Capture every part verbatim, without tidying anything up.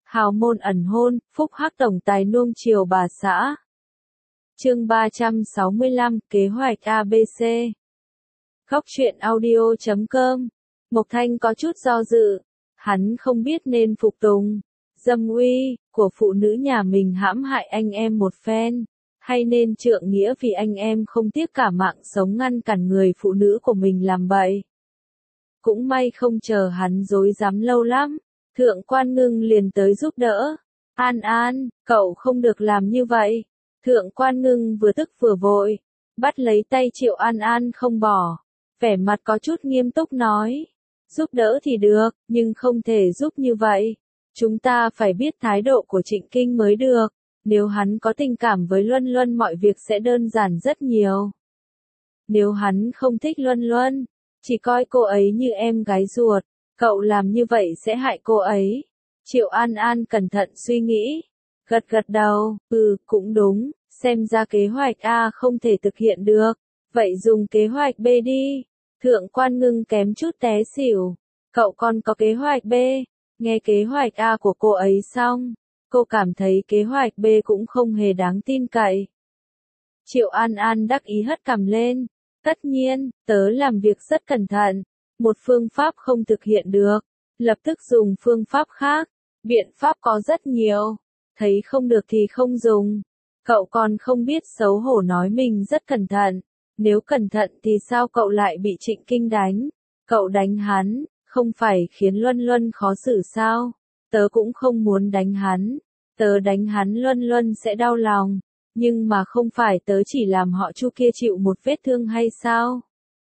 Hào môn ẩn hôn, phúc hắc tổng tài nuông chiều bà xã. Chương ba trăm sáu mươi lăm, kế hoạch a bê xê. Góc truyện audio chấm com. Mộc Thanh có chút do dự, hắn không biết nên phục tùng dâm uy của phụ nữ nhà mình hãm hại anh em một phen, hay nên trượng nghĩa vì anh em không tiếc cả mạng sống ngăn cản người phụ nữ của mình làm bậy. Cũng may không chờ hắn dối dám lâu lắm, Thượng Quan Ngưng liền tới giúp đỡ. An An, cậu không được làm như vậy. Thượng Quan Ngưng vừa tức vừa vội, bắt lấy tay Triệu An An không bỏ, vẻ mặt có chút nghiêm túc nói. Giúp đỡ thì được, nhưng không thể giúp như vậy. Chúng ta phải biết thái độ của Trịnh Kinh mới được. Nếu hắn có tình cảm với Luân Luân mọi việc sẽ đơn giản rất nhiều. Nếu hắn không thích Luân Luân, chỉ coi cô ấy như em gái ruột, cậu làm như vậy sẽ hại cô ấy. Triệu An An cẩn thận suy nghĩ, gật gật đầu, ừ, cũng đúng, xem ra kế hoạch A không thể thực hiện được, vậy dùng kế hoạch B đi. Thượng Quan Ngưng kém chút té xỉu, cậu còn có kế hoạch B, nghe kế hoạch A của cô ấy xong, cô cảm thấy kế hoạch B cũng không hề đáng tin cậy. Triệu An An đắc ý hất cằm lên, tất nhiên, tớ làm việc rất cẩn thận, một phương pháp không thực hiện được, lập tức dùng phương pháp khác, biện pháp có rất nhiều, thấy không được thì không dùng. Cậu còn không biết xấu hổ nói mình rất cẩn thận, nếu cẩn thận thì sao cậu lại bị Trịnh Kinh đánh, cậu đánh hắn, không phải khiến Luân Luân khó xử sao, tớ cũng không muốn đánh hắn, tớ đánh hắn Luân Luân sẽ đau lòng, nhưng mà không phải tớ chỉ làm họ Chu kia chịu một vết thương hay sao?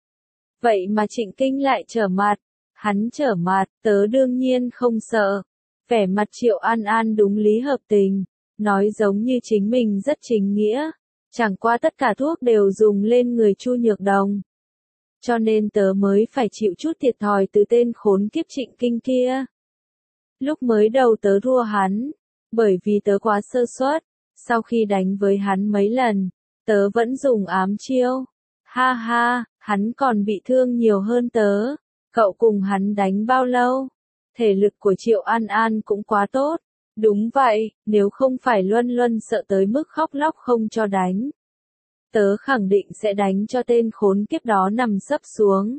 Vậy mà Trịnh Kinh lại trở mặt, hắn trở mặt, tớ đương nhiên không sợ. Vẻ mặt Triệu An An đúng lý hợp tình, nói giống như chính mình rất chính nghĩa, chẳng qua tất cả thuốc đều dùng lên người Chu Nhược Đồng. Cho nên tớ mới phải chịu chút thiệt thòi từ tên khốn kiếp Trịnh Kinh kia. Lúc mới đầu tớ thua hắn, bởi vì tớ quá sơ suất, sau khi đánh với hắn mấy lần, tớ vẫn dùng ám chiêu. Ha ha, hắn còn bị thương nhiều hơn tớ. Cậu cùng hắn đánh bao lâu? Thể lực của Triệu An An cũng quá tốt. Đúng vậy, nếu không phải Luân Luân sợ tới mức khóc lóc không cho đánh, tớ khẳng định sẽ đánh cho tên khốn kiếp đó nằm sấp xuống.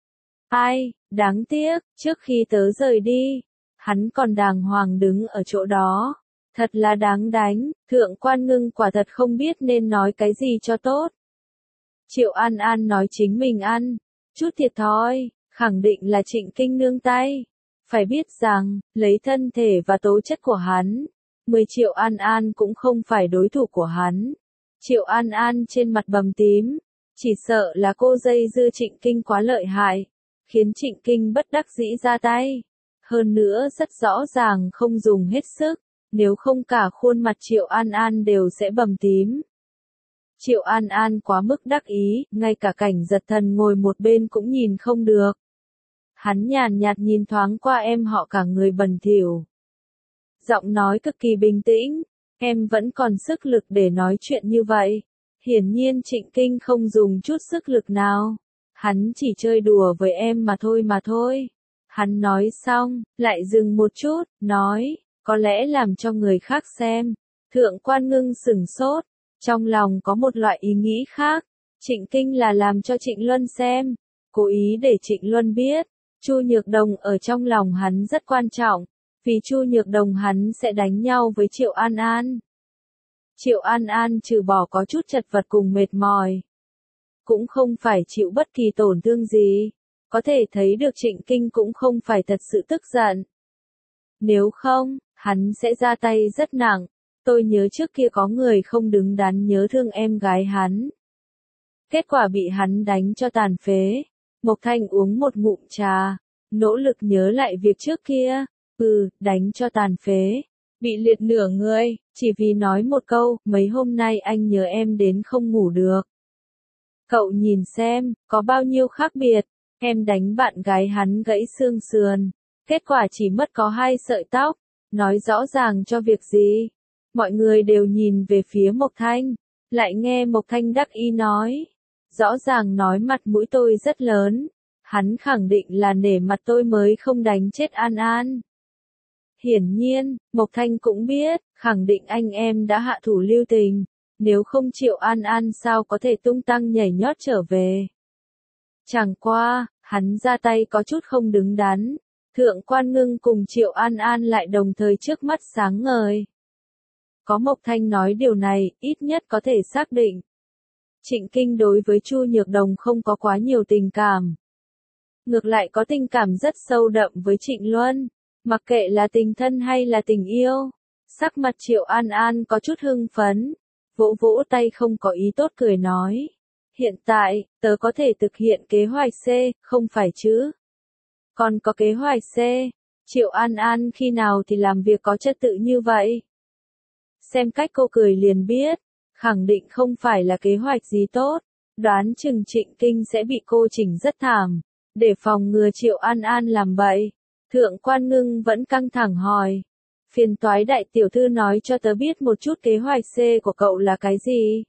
Ai, đáng tiếc, trước khi tớ rời đi, hắn còn đàng hoàng đứng ở chỗ đó. Thật là đáng đánh, Thượng Quan Ngưng quả thật không biết nên nói cái gì cho tốt. Triệu An An nói chính mình ăn chút thiệt thòi, khẳng định là Trịnh Kinh nương tay. Phải biết rằng, lấy thân thể và tố chất của hắn, mười Triệu An An cũng không phải đối thủ của hắn. Triệu An An trên mặt bầm tím, chỉ sợ là cô dây dưa Trịnh Kinh quá lợi hại, khiến Trịnh Kinh bất đắc dĩ ra tay. Hơn nữa rất rõ ràng không dùng hết sức, nếu không cả khuôn mặt Triệu An An đều sẽ bầm tím. Triệu An An quá mức đắc ý, ngay cả Cảnh Giật Thần ngồi một bên cũng nhìn không được. Hắn nhàn nhạt nhìn thoáng qua em họ cả người bẩn thỉu. Giọng nói cực kỳ bình tĩnh, em vẫn còn sức lực để nói chuyện như vậy. Hiển nhiên Trịnh Kinh không dùng chút sức lực nào. Hắn chỉ chơi đùa với em mà thôi mà thôi. Hắn nói xong, lại dừng một chút, nói, có lẽ làm cho người khác xem. Thượng Quan Ngưng sửng sốt, trong lòng có một loại ý nghĩ khác. Trịnh Kinh là làm cho Trịnh Luân xem, cố ý để Trịnh Luân biết. Chu Nhược Đồng ở trong lòng hắn rất quan trọng, vì Chu Nhược Đồng hắn sẽ đánh nhau với Triệu An An. Triệu An An trừ bỏ có chút chật vật cùng mệt mỏi, cũng không phải chịu bất kỳ tổn thương gì, có thể thấy được Trịnh Kinh cũng không phải thật sự tức giận. Nếu không, hắn sẽ ra tay rất nặng, tôi nhớ trước kia có người không đứng đắn nhớ thương em gái hắn. Kết quả bị hắn đánh cho tàn phế. Mộc Thanh uống một ngụm trà, nỗ lực nhớ lại việc trước kia, ừ, đánh cho tàn phế, bị liệt nửa người, chỉ vì nói một câu, mấy hôm nay anh nhớ em đến không ngủ được. Cậu nhìn xem, có bao nhiêu khác biệt, em đánh bạn gái hắn gãy xương sườn, kết quả chỉ mất có hai sợi tóc, nói rõ ràng cho việc gì. Mọi người đều nhìn về phía Mộc Thanh, lại nghe Mộc Thanh đắc ý nói. Rõ ràng nói mặt mũi tôi rất lớn, hắn khẳng định là nể mặt tôi mới không đánh chết An An. Hiển nhiên, Mộc Thanh cũng biết, khẳng định anh em đã hạ thủ lưu tình, nếu không Triệu An An sao có thể tung tăng nhảy nhót trở về. Chẳng qua, hắn ra tay có chút không đứng đắn, Thượng Quan Ngưng cùng Triệu An An lại đồng thời trước mắt sáng ngời. Có Mộc Thanh nói điều này, ít nhất có thể xác định. Trịnh Kinh đối với Chu Nhược Đồng không có quá nhiều tình cảm. Ngược lại có tình cảm rất sâu đậm với Trịnh Luân, mặc kệ là tình thân hay là tình yêu. Sắc mặt Triệu An An có chút hưng phấn, vỗ vỗ tay không có ý tốt cười nói. Hiện tại, tớ có thể thực hiện kế hoạch C, không phải chứ? Còn có kế hoạch C, Triệu An An khi nào thì làm việc có trật tự như vậy? Xem cách cô cười liền biết, khẳng định không phải là kế hoạch gì tốt, đoán chừng Trịnh Kinh sẽ bị cô chỉnh rất thảm, để phòng ngừa Triệu An An làm bậy. Thượng Quan Ngưng vẫn căng thẳng hỏi, phiền toái đại tiểu thư nói cho tớ biết một chút kế hoạch C của cậu là cái gì?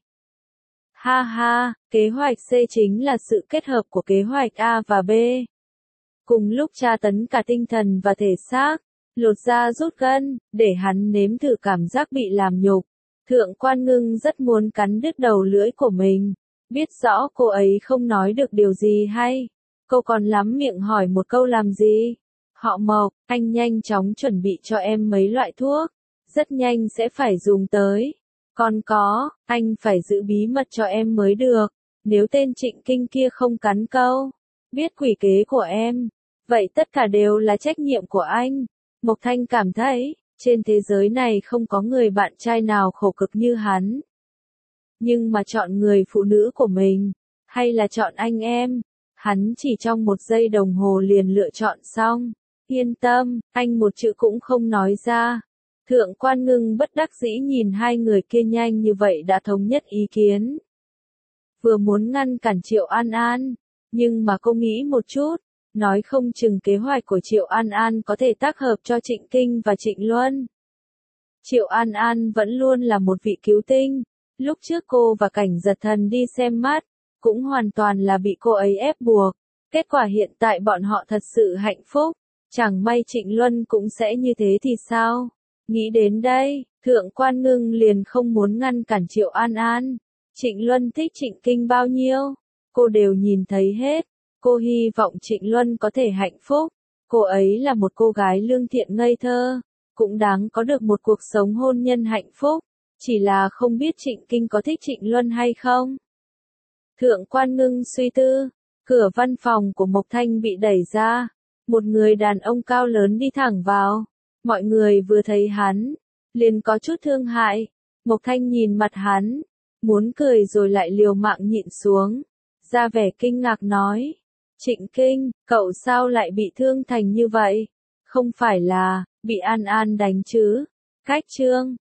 Ha ha, kế hoạch C chính là sự kết hợp của kế hoạch A và B. Cùng lúc tra tấn cả tinh thần và thể xác, lột da rút gân, để hắn nếm thử cảm giác bị làm nhục. Thượng Quan Ngưng rất muốn cắn đứt đầu lưỡi của mình, biết rõ cô ấy không nói được điều gì hay. Cô còn lắm miệng hỏi một câu làm gì? Họ Mộc, anh nhanh chóng chuẩn bị cho em mấy loại thuốc, rất nhanh sẽ phải dùng tới. Còn có, anh phải giữ bí mật cho em mới được, nếu tên Trịnh Kinh kia không cắn câu, biết quỷ kế của em, vậy tất cả đều là trách nhiệm của anh. Mộc Thanh cảm thấy, trên thế giới này không có người bạn trai nào khổ cực như hắn. Nhưng mà chọn người phụ nữ của mình, hay là chọn anh em, hắn chỉ trong một giây đồng hồ liền lựa chọn xong. Yên tâm, anh một chữ cũng không nói ra. Thượng Quan Ngưng bất đắc dĩ nhìn hai người kia nhanh như vậy đã thống nhất ý kiến. Vừa muốn ngăn cản Triệu An An, nhưng mà cô nghĩ một chút, nói không chừng kế hoạch của Triệu An An có thể tác hợp cho Trịnh Kinh và Trịnh Luân. Triệu An An vẫn luôn là một vị cứu tinh, lúc trước cô và Cảnh Giật Thần đi xem mắt, cũng hoàn toàn là bị cô ấy ép buộc, kết quả hiện tại bọn họ thật sự hạnh phúc, chẳng may Trịnh Luân cũng sẽ như thế thì sao? Nghĩ đến đây, Thượng Quan Ngưng liền không muốn ngăn cản Triệu An An. Trịnh Luân thích Trịnh Kinh bao nhiêu, cô đều nhìn thấy hết. Cô hy vọng Trịnh Luân có thể hạnh phúc. Cô ấy là một cô gái lương thiện ngây thơ, cũng đáng có được một cuộc sống hôn nhân hạnh phúc. Chỉ là không biết Trịnh Kinh có thích Trịnh Luân hay không. Thượng Quan Ngưng suy tư, cửa văn phòng của Mộc Thanh bị đẩy ra. Một người đàn ông cao lớn đi thẳng vào. Mọi người vừa thấy hắn, liền có chút thương hại. Mộc Thanh nhìn mặt hắn, muốn cười rồi lại liều mạng nhịn xuống, ra vẻ kinh ngạc nói. Trịnh Kinh, cậu sao lại bị thương thành như vậy? Không phải là, bị An An đánh chứ? Cách trương,